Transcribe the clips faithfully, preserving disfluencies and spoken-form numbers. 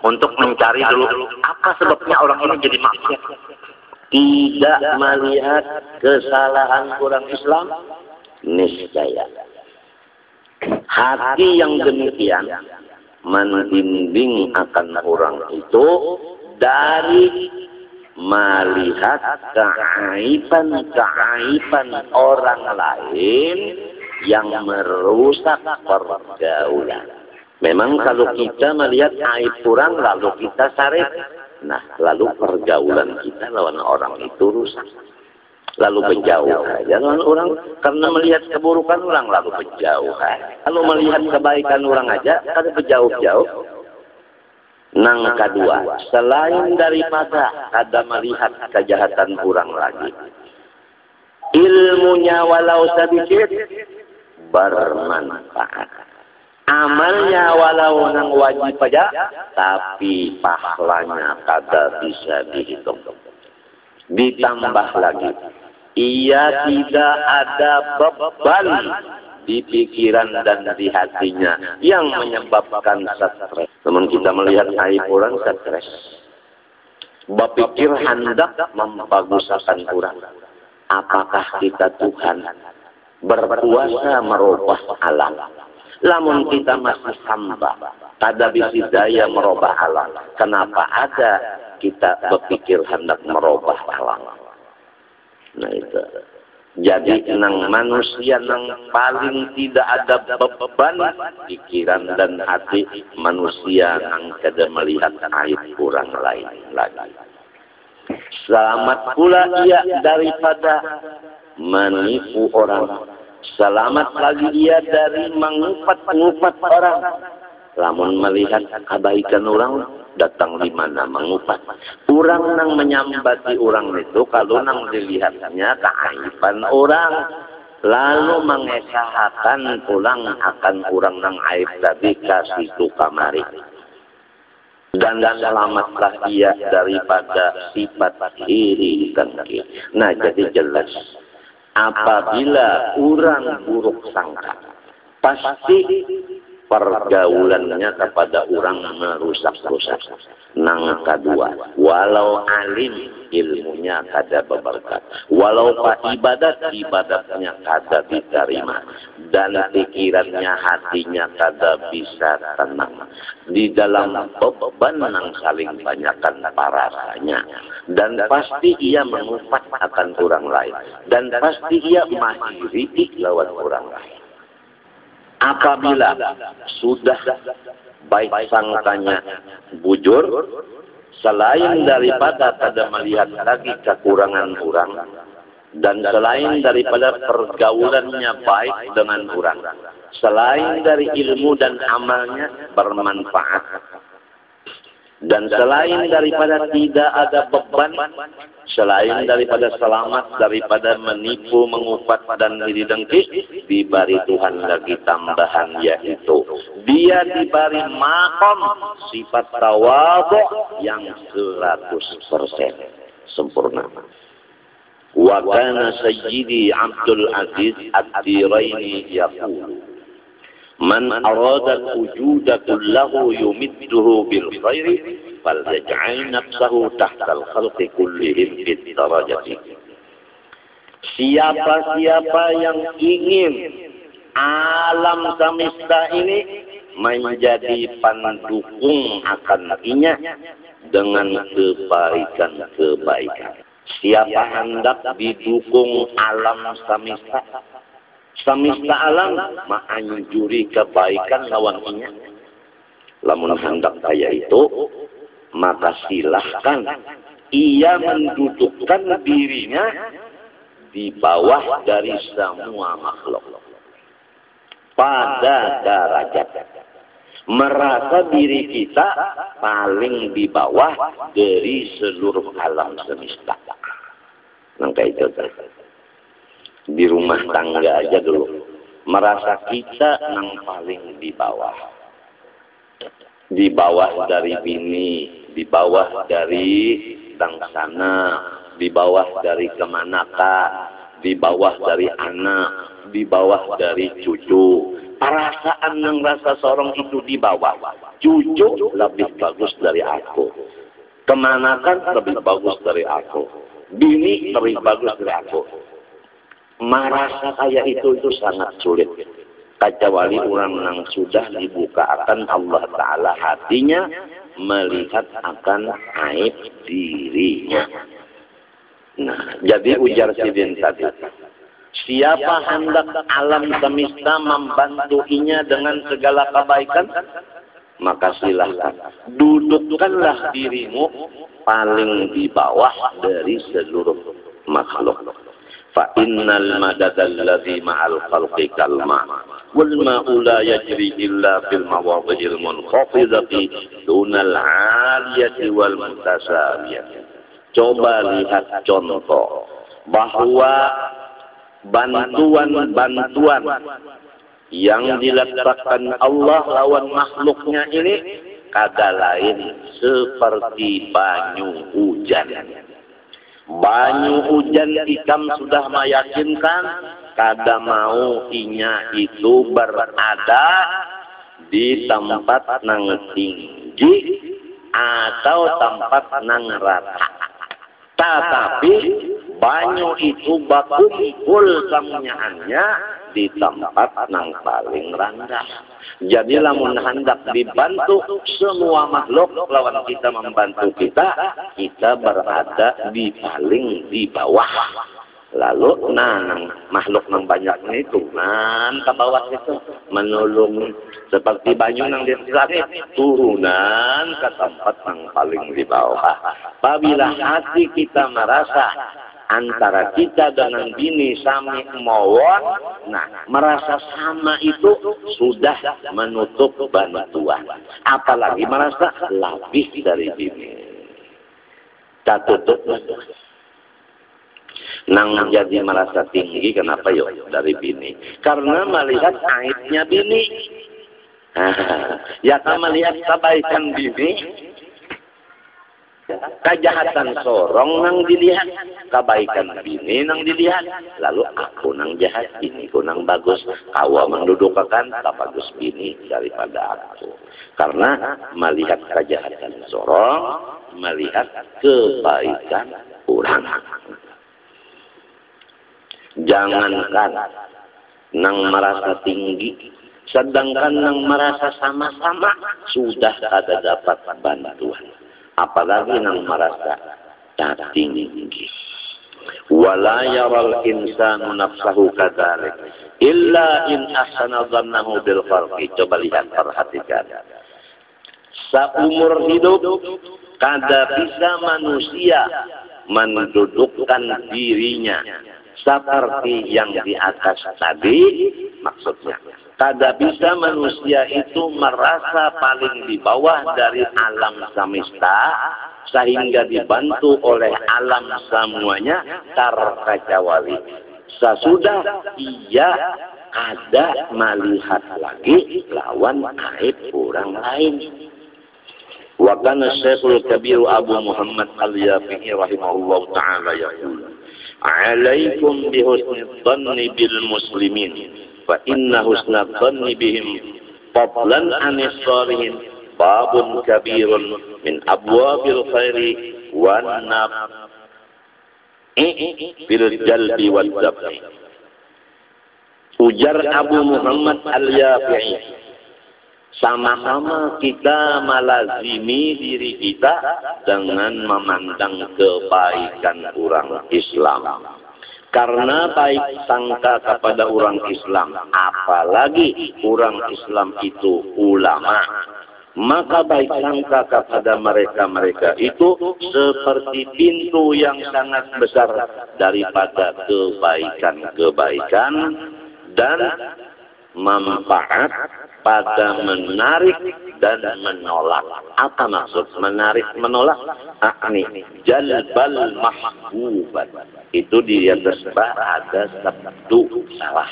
untuk mencari dulu apa sebabnya orang ini jadi maksiat. Tidak melihat kesalahan orang Islam, niscaya hati yang demikian membimbing akan orang itu dari melihat keaiban-keaiban orang lain yang merusak pergaulan. Memang kalau kita melihat aib kurang lalu kita sarip, nah lalu pergaulan kita lawan orang itu rusak. Lalu menjauh aja lawan orang, karena melihat keburukan orang lalu menjauh aja. Kalau melihat kebaikan orang aja, kada berjauh-jauh. Nang kedua, selain daripada kada melihat kejahatan orang lagi, ilmunya walau sedikit bermanfaat. Amalnya walau nang wajib aja, tapi pahalanya kada bisa dihitung. Ditambah lagi, ia tidak ada beban di pikiran dan di hatinya yang menyebabkan stres. Namun kita melihat aib orang stres. Berpikir hendak membaguskan orang. Apakah kita Tuhan berkuasa merubah alam? Lamun kita masih hamba, kada bisa daya merubah alam. Kenapa ada kita berpikir hendak merubah alam? Nah itu. Jadi nang manusia nang paling tidak ada beban pikiran dan hati manusia nang kada melihat aib orang lain lagi. Selamat pula ia daripada menipu orang. Selamat lagi ia dari mengupat-ngupat orang. Lamun melihat kebaikan orang, datang di mana mengupat. Orang nang menyambati orang itu, kalau nang dilihatnya keaiban orang, lalu mengesahkan pulang akan orang nang aib tadi kasih itu kamari. Dan selamatlah ia daripada sifat iri dengki. Nah jadi jelas, apabila orang buruk sangka, pasti pergaulannya kepada orang merusak-rusak. Nang kedua, walau alim ilmunya kada berberkat, walau pak ibadat ibadatnya kada diterima, dan pikirannya hatinya kada bisa tenang. Di dalam beban nang saling banyakkan parasanya, dan pasti ia mengupat akan orang lain, dan pasti ia mahiritik lawan orang lain. Apabila sudah baik sangkanya bujur, selain daripada kada melihat lagi kekurangan orang, dan selain daripada pergaulannya baik dengan orang, selain dari ilmu dan amalnya bermanfaat, dan selain daripada tidak ada beban, selain daripada selamat daripada menipu, mengupat dan iri dengki, diberi Tuhan lagi tambahan, yaitu dia diberi makom sifat tawadhu yang seratus persen sempurna. Wa kana sayyidi Abdul Aziz Ad-Diraini yaqul, man arada wujuda kullahu yumidduhu bil khairi falyaj'al nafsahu tahtal khalqi kullihim bid darajati. Siapa-siapa yang ingin alam semesta ini menjadi pendukung akan inya dengan kebaikan-kebaikan. Siapa hendak didukung alam semesta, semesta alam menganjuri kebaikan lawan inya. Lamun hendak kaya itu, maka silahkan ia mendudukkan dirinya di bawah dari semua makhluk pada derajat, merasa diri kita paling di bawah dari seluruh alam semesta. Maka itu di rumah tangga aja dulu, merasa kita yang paling di bawah, di bawah dari bini, di bawah dari tangsana, di bawah dari kemanakah, di bawah dari anak, di bawah dari cucu. Perasaan yang rasa seorang itu di bawah, cucu lebih bagus dari Kemanakan lebih bagus dari aku. Bini lebih bagus dari aku. Merasa kayak itu itu sangat sulit. Kecuali orang yang sudah dibukakan Allah Ta'ala hatinya melihat akan aib dirinya. Nah, jadi ujar Sidin tadi. Siapa hendak alam semesta membantuinya dengan segala kebaikan, maka silahkan dudukkanlah dirimu paling di bawah dari seluruh makhluk. Fa innal madadal ladzi ma'al khalqi kalma wal ma'u la yajri illa fil mawadhi'il munkhafidati dunal 'aliyati wal mutasawiyati. Coba lihat contoh bahwa bantuan-bantuan yang diletakkan Allah lawan makhluknya ini kada lain seperti banyu hujan. Banyu hujan ikam sudah meyakinkan kada mau inya itu berada di tempat nang tinggi atau tempat nang rata. Tetapi banyu itu bakumpul samunyaannya di tempat nang paling rendah. Jadi lamun hendak dibantu semua makhluk lawan kita membantu kita, kita berada di paling di bawah. Lalu nah nang makhluk nang banyak itu nan ke bawah itu menolong seperti banyu nang di langit turunan ke tempat nang paling di bawah. Apabila hati kita merasa antara kita dengan bini sami mawon, nah merasa sama itu sudah menutup bantuan. Apalagi merasa lebih dari bini, tak tutup bantuan. Nang jadi merasa tinggi kenapa yuk dari bini? Karena melihat aibnya bini. Ya kan melihat kebaikan bini, kejahatan sorong nang dilihat, kebaikan bini nang dilihat, lalu aku nang jahat, bini ku nang bagus, kawa mendudukakan tak bagus bini daripada aku. Karena melihat kejahatan sorong, melihat kebaikan orang. Jangankan nang merasa tinggi, sedangkan nang merasa sama-sama sudah ada dapat bantuan. Apalagi nang merasa tinggi. Wala yaral insanu nafsahu kadzalik illa in ahsana dhannahu bil khalqi. Coba lihat, perhatikan. Seumur hidup kada bisa manusia mendudukkan dirinya seperti yang di atas tadi, maksudnya kada bisa manusia itu merasa paling di bawah dari alam semesta sehingga dibantu oleh alam semuanya terkecuali sesudah ia ada melihat lagi lawan aib orang lain. Wa kana Syekhul Kabir Abu Muhammad Al-Yafi'i rahimahullah ta'ala yaqul, alaikum bihusni dhanni bil muslimin fa inna husna dhanni bihim fadlan anis salihin babun kabirun min abwabil khairi wan nafi bil jalbi wad daf'i. Ujar Abu Muhammad Al-Yafi'i, sama-sama kita melazimi diri kita dengan memandang kebaikan orang Islam. Karena baik sangka kepada orang Islam, apalagi orang Islam itu ulama, maka baik sangka kepada mereka-mereka itu seperti pintu yang sangat besar daripada kebaikan-kebaikan dan manfaat pada menarik dan menolak. Apa maksud menarik menolak? Akni jalbal mahbubat. Itu di atas bah ada sabdu salah.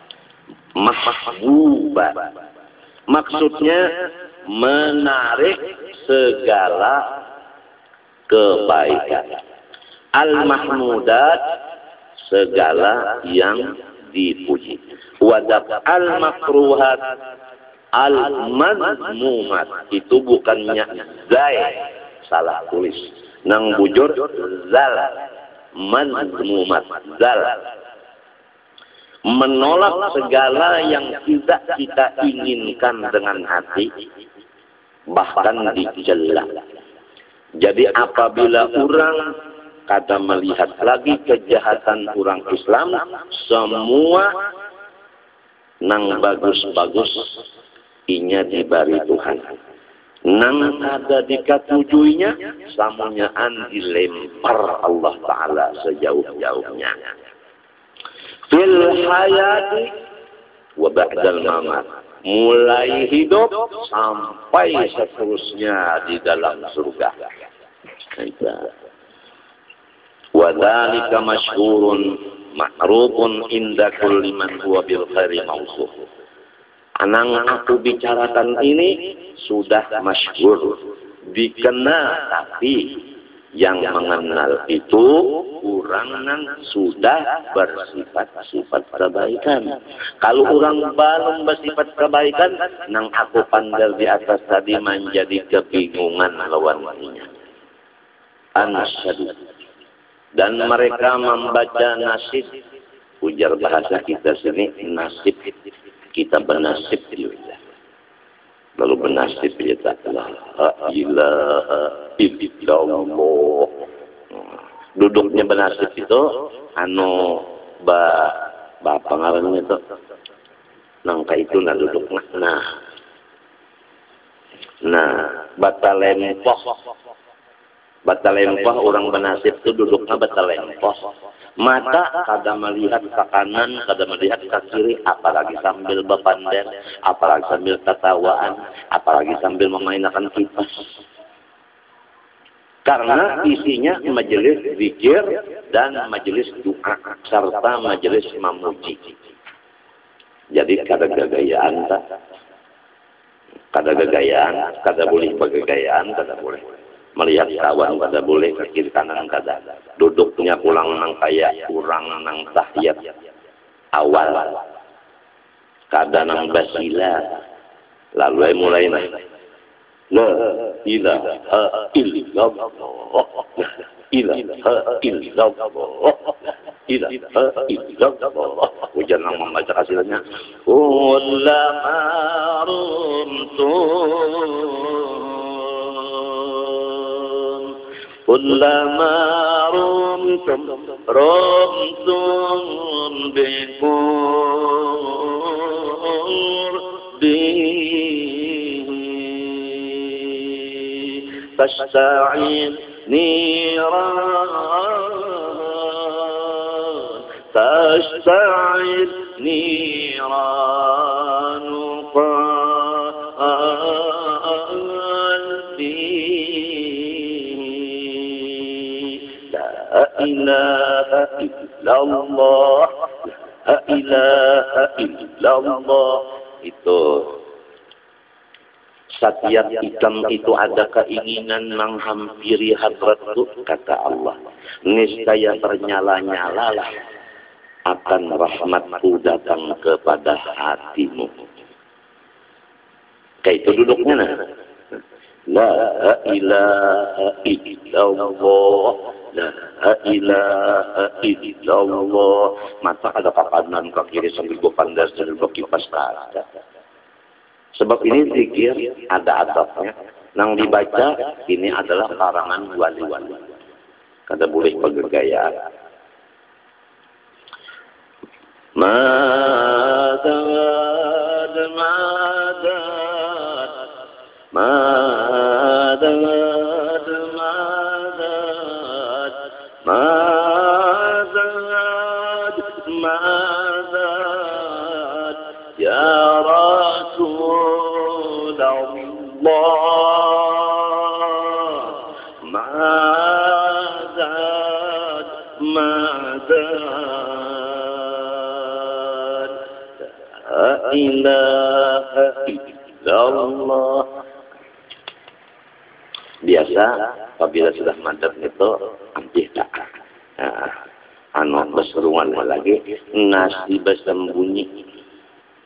Mahbubat maksudnya menarik segala kebaikan. Al-mahmudat segala yang dipuji. Wadab al-makruhat al-madmumat itu bukannya zai salah tulis. Nang bujur zal mazmumat zal. Menolak segala yang tidak kita inginkan dengan hati, bahkan dicela. Jadi apabila orang kada melihat lagi kejahatan orang Islam, semua nang bagus-bagus inya dibari Tuhan. Nang ada dikatujuinya, samunyaan dilempar Allah Ta'ala sejauh-jauhnya. Fil hayati wa ba'dal mamat. Mulai hidup sampai seterusnya di dalam surga. Wa dzalika masyhurun ma'rufun inda kulli man huwa bil khairi mausuh. Anang aku bicarakan ini sudah masyhur, dikenal, tapi yang mengenal itu orang yang sudah bersifat-sifat kebaikan. Kalau orang belum bersifat kebaikan, nang aku pandang di atas tadi menjadi kebingungan lawannya. Anasyadu. Dan mereka membaca nasib, ujar bahasa kita sini nasib, kita bernasib juga. Lalu bernasib ya tak la ilaha illallah. Duduknya bernasib itu anu ba ba pengaruhnya itu nangka itu nah duduk nah nah batalempoh batalempoh orang bernasib itu duduknya batalempoh. Mata kada melihat ke kanan, kada melihat ke kiri, apalagi sambil bepander, apalagi sambil ketawaan, apalagi sambil memainkan kipas. Karena isinya majelis zikir dan majelis doa serta majelis memuji. Jadi kada gagayaan, kada gagayaan, kada boleh bergagayaan, kada boleh. Melihat kawan kada boleh, ke kiri kanan kada. Duduknya pulang nang kaya kurang nang tahiyat awal. Kada nang basila. Lalu mulai nang la ilaha illallah. Ilaha illallah. Ilaha illallah. Ujar nang membaca hasilnya. Ulama rumtum kullama rumtum rumtum biqurbihi fasta'in niran fasta'in niran La ilaha illallah, la ilaha illallah. Itu setiap ikan itu ada keinginan menghampiri hadratku, kata Allah. Niscaya ternyala-nyalalah akan rahmatku datang kepada hatimu. Kayak itu duduknya nah. La ilaha illallah, la ilaha illallah. Mata ada kanan ke kiri sambil berpandar sambil berkipas kada. Sebab ini zikir ada adabnya. Nang dibaca ini adalah karangan wali-wali. Kada boleh bergaya. Madad madad madad madad madad madad ya Rasulullah madad madad la ilaha illallah. Biasa apabila sudah madad itu ampih tak nah, anu berseruan lagi nasi bersembunyi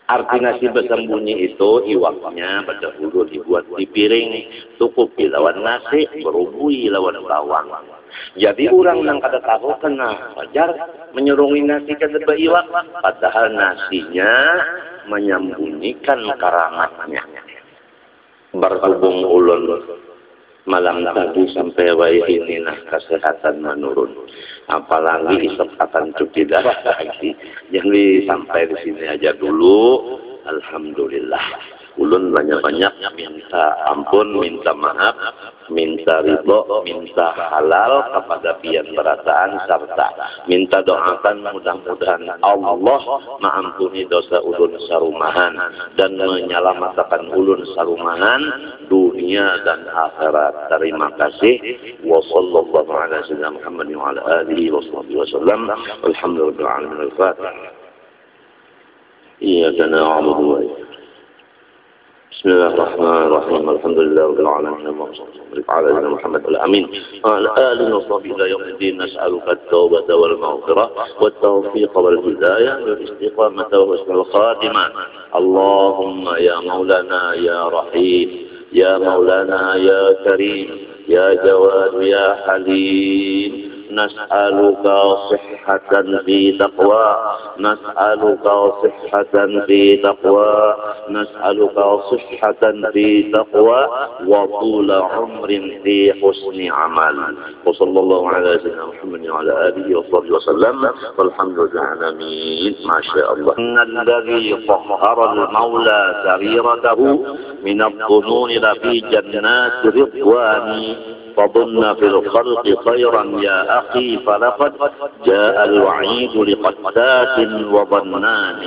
Arti nasi bersembunyi itu iwaknya berdahulu dibuat di piring, tukupi lawan nasi, berubui lawan bawang. Jadi orang yang kada tahu kena wajar menyerungi nasi ke sebelah iwak, padahal nasinya menyembunyikan karamatnya. Berhubung ulun malam tadi sampai wai ini nah kesehatan menurun, apalagi isap akan cuci darah lagi. Jadi sampai di sini aja dulu. Alhamdulillah. Ulun banyak-banyak minta ampun, minta maaf, minta ridho, minta halal kepada pian berataan, serta minta doakan mudah-mudahan Allah mengampuni dosa ulun sarumahan dan menyelamatkan ulun sarumahan dunia dan akhirat. Terima kasih. Wa sallallahu ala sayyidina Muhammad wa ala alihi wa sahbihi wasallam. Alhamdulillah. Al-Fatihah. Iyyaka na'budu wa iyyaka بسم الله الرحمن الرحيم الحمد لله رب العالمين اللهم صل وسلم على سيدنا محمد الامين وعلى اله وصحبه الى يوم الدين نسالك التوبه والمغفره والتوفيق والهدايه والاستقامه وحسن الخاتمه اللهم يا مولانا يا رحيم يا مولانا يا كريم يا جواد يا حليم نسألك صحة في تقوى نسألك صحة في تقوى نسألك صحة في تقوى وطول عمر في حسن عمل وصلى الله على سيدنا محمد وعلى آله وصحبه وسلم والحمد لله العالمين ما شاء الله. إن الذي طهر المولى سريرته من الظنون لفي جنات رضوان فظن في الخلق خيرا يا أخي فلقد جاء الوعيد لقتات وظنان.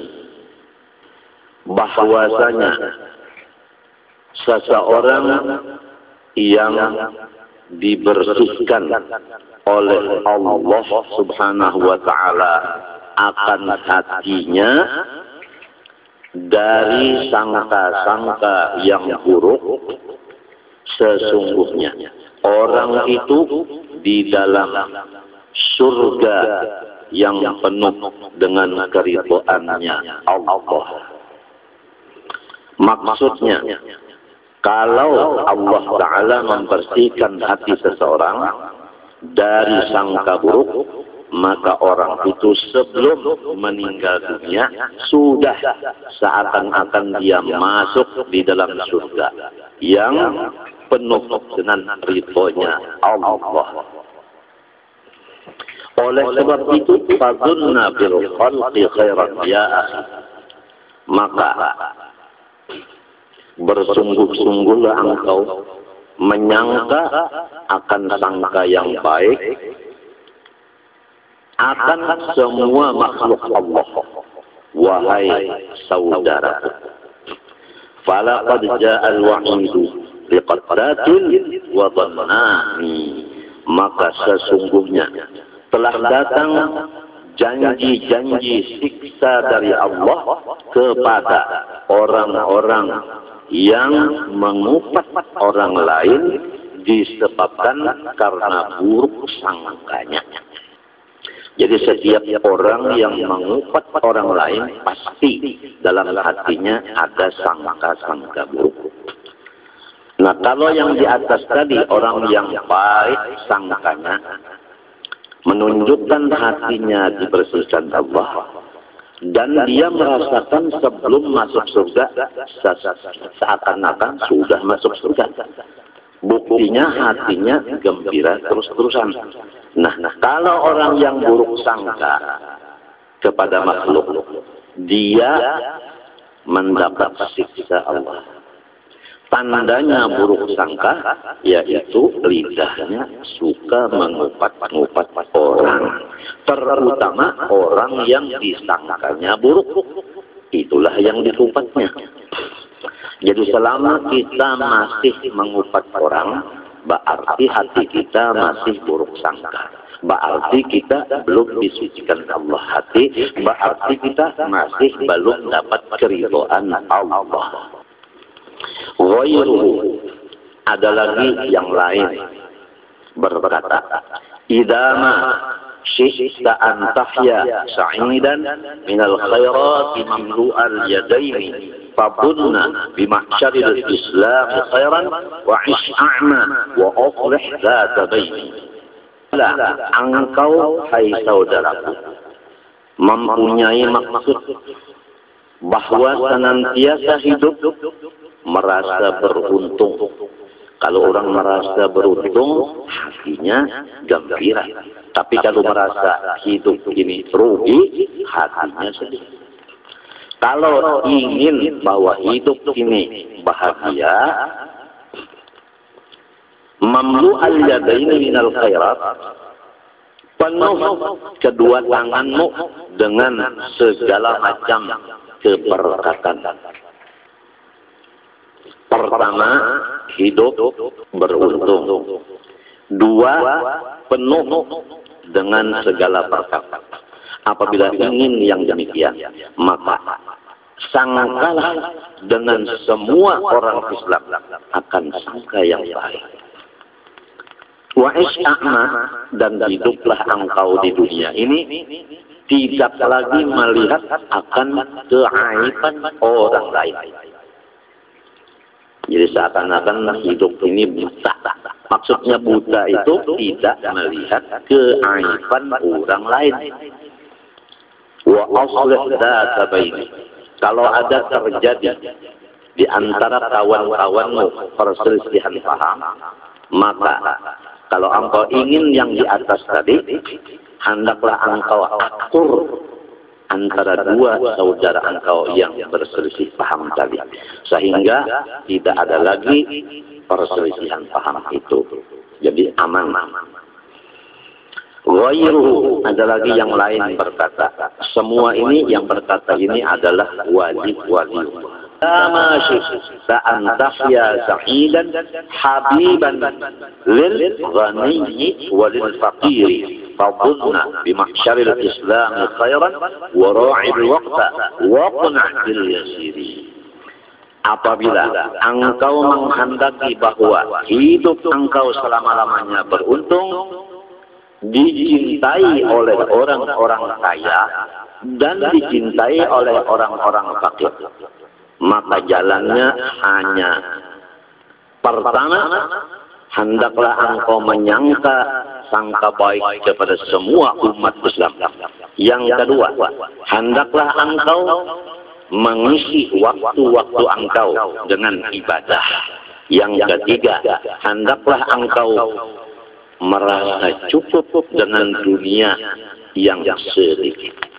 Bahwasanya seseorang yang dibersihkan oleh Allah Subhanahu wa taala akan hatinya dari sangka-sangka yang buruk, sesungguhnya orang itu di dalam surga yang penuh dengan keridhaannya Allah. Maksudnya, kalau Allah Ta'ala membersihkan hati seseorang dari sangka buruk, maka orang itu sebelum meninggal dunia sudah seakan-akan dia masuk di dalam surga yang penuh dengan ridhonya Allah. Oleh sebab itu, fadzunna bil khalqi khairan ya akhi, maka bersungguh-sungguhlah engkau menyangka akan sangka yang baik akan semua makhluk Allah, wahai saudara. Falaqad ja'al wa'idu liqattatin wa dhannani, maka sesungguhnya telah datang janji-janji siksa dari Allah kepada orang-orang yang mengupat orang lain disebabkan karena buruk sangkanya. Jadi setiap orang yang mengupat orang lain pasti dalam hatinya ada sangka-sangka buruk. Nah, kalau yang di atas tadi orang yang baik sangkanya menunjukkan hatinya dibersihkan Allah dan dia merasakan sebelum masuk surga seakan-akan sudah masuk surga. Buktinya hatinya gembira terus-terusan. Nah, nah, kalau orang yang buruk sangka kepada makhluk, dia mendapat siksa Allah. Tandanya buruk sangka yaitu lidahnya suka mengupat-ngupat orang, terutama orang yang disangkanya buruk. Itulah yang diupatnya. Jadi selama kita masih mengupat orang, berarti hati kita masih buruk sangka. Berarti kita belum disucikan Allah hati, berarti kita masih belum dapat keridhaan Allah. Ghairuhu, ada lagi yang lain berkata, idama syi'ta an tahya sa'idan minal khairati mamlu'al yadaini fabunna bimahsyaril islam khairan wa ish a'ma wa aflih dzata baini. Engkau hai saudaraku mempunyai maksud bahwa senantiasa hidup merasa beruntung. Kalau orang merasa beruntung, hatinya gembira. Tapi kalau merasa hidup ini rugi, hatinya sedih. Kalau ingin bahwa hidup ini bahagia, mamlu al-yadaini minal khairat, penuh kedua tanganmu dengan segala macam keberkatan. Pertama, hidup beruntung. Dua, penuh dengan segala berkat. Apabila ingin yang demikian, maka sangkalah dengan semua orang Islam akan sangka yang baik. Wa isya'ma, dan hiduplah engkau di dunia ini tidak lagi melihat akan keaiban orang lain. Jadi seakan-akan hidup ini buta. Maksudnya buta itu tidak melihat keaiban orang lain. Wa aslih dzata baini. Kalau ada terjadi di antara kawan-kawanmu perselisihan paham, maka kalau engkau ingin yang di atas tadi, hendaklah engkau akur antara dua saudara engkau yang berselisih paham tadi, sehingga tidak ada lagi perselisihan paham itu. Jadi aman. Ghairuhu, ada lagi yang lain berkata, semua ini yang berkata ini adalah wali-wali. Kama syi'ta an tahya sa'idan habiban lil ghaniyyi walil faqiri fadunna bimahsyaril islam khairan wa ra'il waqta wa quna' bil yasiri. Apabila engkau menghendaki bahwa hidup engkau selama-lamanya beruntung, dicintai oleh orang-orang kaya dan dicintai oleh orang-orang fakir, maka jalannya hanya pertama, hendaklah engkau menyangka sangka baik kepada semua umat Islam. Yang kedua, hendaklah engkau mengisi waktu-waktu engkau dengan ibadah. Yang ketiga, hendaklah engkau merasa cukup dengan dunia yang sedikit.